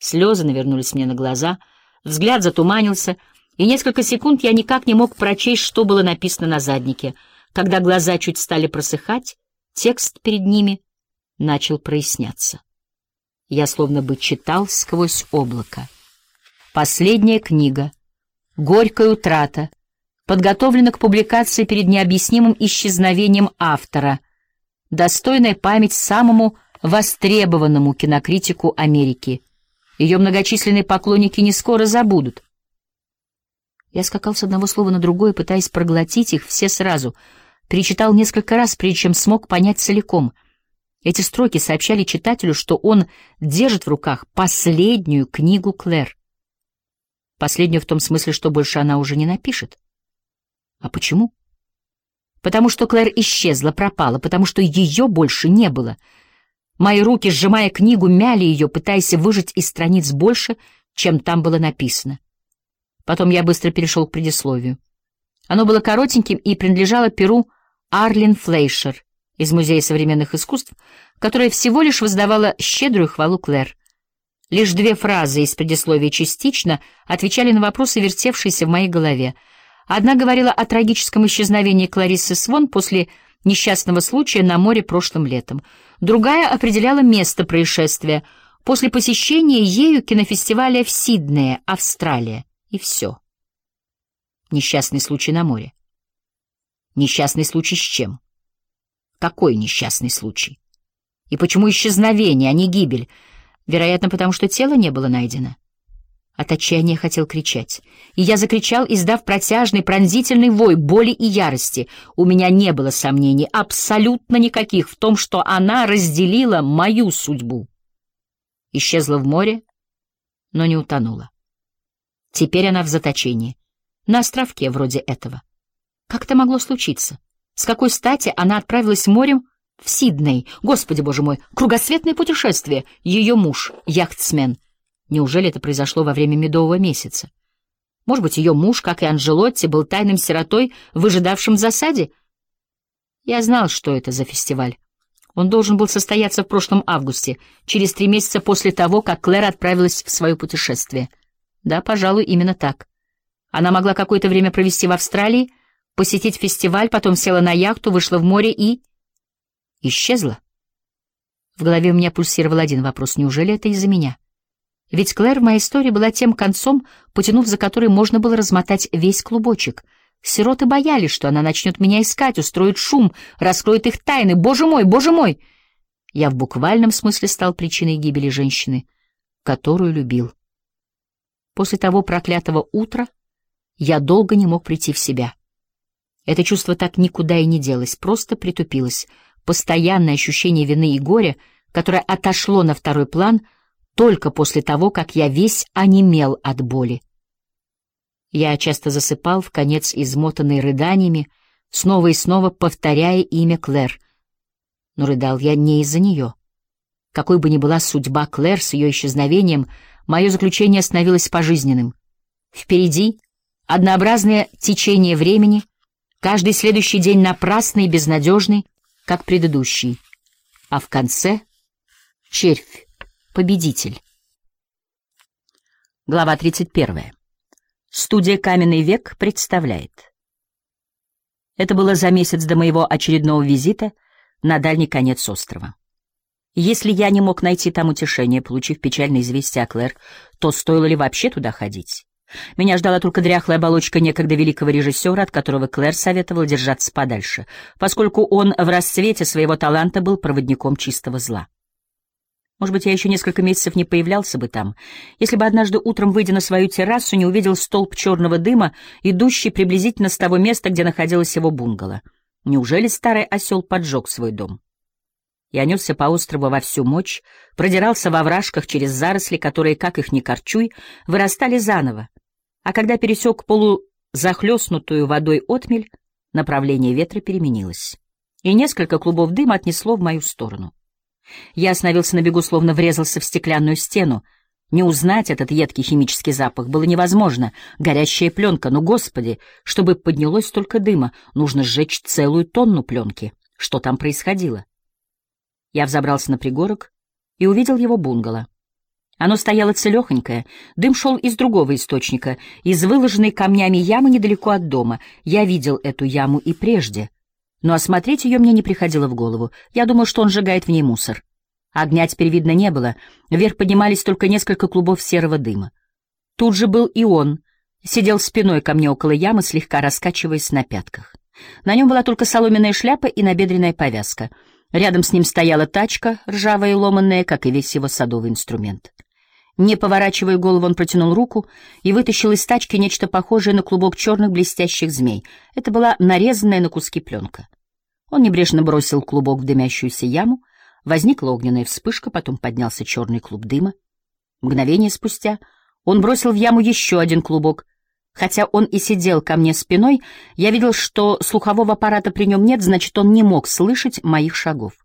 Слезы навернулись мне на глаза, взгляд затуманился, и несколько секунд я никак не мог прочесть, что было написано на заднике. Когда глаза чуть стали просыхать, текст перед ними начал проясняться. Я словно бы читал сквозь облако. Последняя книга, горькая утрата, подготовлена к публикации перед необъяснимым исчезновением автора, достойная память самому востребованному кинокритику Америки. Ее многочисленные поклонники не скоро забудут. Я скакал с одного слова на другое, пытаясь проглотить их все сразу. Перечитал несколько раз, прежде чем смог понять целиком. Эти строки сообщали читателю, что он держит в руках последнюю книгу Клэр. Последнюю в том смысле, что больше она уже не напишет. А почему? Потому что Клэр исчезла, пропала, потому что ее больше не было. Мои руки, сжимая книгу, мяли ее, пытаясь выжать из страниц больше, чем там было написано. Потом я быстро перешел к предисловию. Оно было коротеньким и принадлежало перу Арлин Флейшер из Музея современных искусств, которая всего лишь воздавала щедрую хвалу Клэр. Лишь 2 фразы из предисловия частично отвечали на вопросы, вертевшиеся в моей голове. Одна говорила о трагическом исчезновении Клариссы Свон после несчастного случая на море прошлым летом. Другая определяла место происшествия после посещения ею кинофестиваля в Сиднее, Австралия. И все. Несчастный случай на море. Несчастный случай с чем? Какой несчастный случай? И почему исчезновение, а не гибель? Вероятно, потому что тело не было найдено. От отчаяния хотел кричать. И я закричал, издав протяжный, пронзительный вой боли и ярости. У меня не было сомнений, абсолютно никаких, в том, что она разделила мою судьбу. Исчезла в море, но не утонула. Теперь она в заточении, на островке вроде этого. Как это могло случиться? С какой стати она отправилась морем в Сидней? Господи, боже мой, кругосветное путешествие! Ее муж, яхтсмен. Неужели это произошло во время медового месяца? Может быть, ее муж, как и Анжелотти, был тайным сиротой, выжидавшим в засаде? Я знал, что это за фестиваль. Он должен был состояться в прошлом августе, через 3 месяца после того, как Клэр отправилась в свое путешествие. Да, пожалуй, именно так. Она могла какое-то время провести в Австралии, посетить фестиваль, потом села на яхту, вышла в море и... исчезла. В голове у меня пульсировал один вопрос. Неужели это из-за меня? Ведь Клэр в моей истории была тем концом, потянув за который можно было размотать весь клубочек. Сироты боялись, что она начнет меня искать, устроит шум, раскроет их тайны. Боже мой, боже мой! Я в буквальном смысле стал причиной гибели женщины, которую любил. После того проклятого утра я долго не мог прийти в себя. Это чувство так никуда и не делось, просто притупилось. Постоянное ощущение вины и горя, которое отошло на второй план только после того, как я весь онемел от боли. Я часто засыпал, вконец измотанный рыданиями, снова и снова повторяя имя Клэр. Но рыдал я не из-за нее. Какой бы ни была судьба Клэр с ее исчезновением, мое заключение становилось пожизненным. Впереди однообразное течение времени, каждый следующий день напрасный и безнадежный, как предыдущий, а в конце — червь, победитель. Глава 31. Студия «Каменный век» представляет. Это было за месяц до моего очередного визита на дальний конец острова. Если я не мог найти там утешения, получив печальное известие о Клэр, то стоило ли вообще туда ходить? Меня ждала только дряхлая оболочка некогда великого режиссера, от которого Клэр советовала держаться подальше, поскольку он в расцвете своего таланта был проводником чистого зла. Может быть, я еще несколько месяцев не появлялся бы там, если бы однажды утром, выйдя на свою террасу, не увидел столб черного дыма, идущий приблизительно с того места, где находилось его бунгало. Неужели старый осел поджег свой дом? Я несся по острову во всю мощь, продирался во овражках через заросли, которые, как их ни корчуй, вырастали заново. А когда пересек полузахлестнутую водой отмель, направление ветра переменилось, и несколько клубов дыма отнесло в мою сторону. Я остановился на бегу, словно врезался в стеклянную стену. Не узнать этот едкий химический запах было невозможно. Горящая пленка, ну, Господи, чтобы поднялось столько дыма, нужно сжечь целую тонну пленки. Что там происходило? Я взобрался на пригорок и увидел его бунгало. Оно стояло целехонькое, дым шел из другого источника, из выложенной камнями ямы недалеко от дома. Я видел эту яму и прежде, но осмотреть ее мне не приходило в голову. Я думал, что он сжигает в ней мусор. Огня теперь видно не было, вверх поднимались только несколько клубов серого дыма. Тут же был и он, сидел спиной ко мне около ямы, слегка раскачиваясь на пятках. На нем была только соломенная шляпа и набедренная повязка. Рядом с ним стояла тачка, ржавая и ломанная, как и весь его садовый инструмент. Не поворачивая голову, он протянул руку и вытащил из тачки нечто похожее на клубок черных блестящих змей. Это была нарезанная на куски пленка. Он небрежно бросил клубок в дымящуюся яму, возникла огненная вспышка, потом поднялся черный клуб дыма. Мгновение спустя он бросил в яму еще один клубок. Хотя он и сидел ко мне спиной, я видел, что слухового аппарата при нем нет, значит, он не мог слышать моих шагов.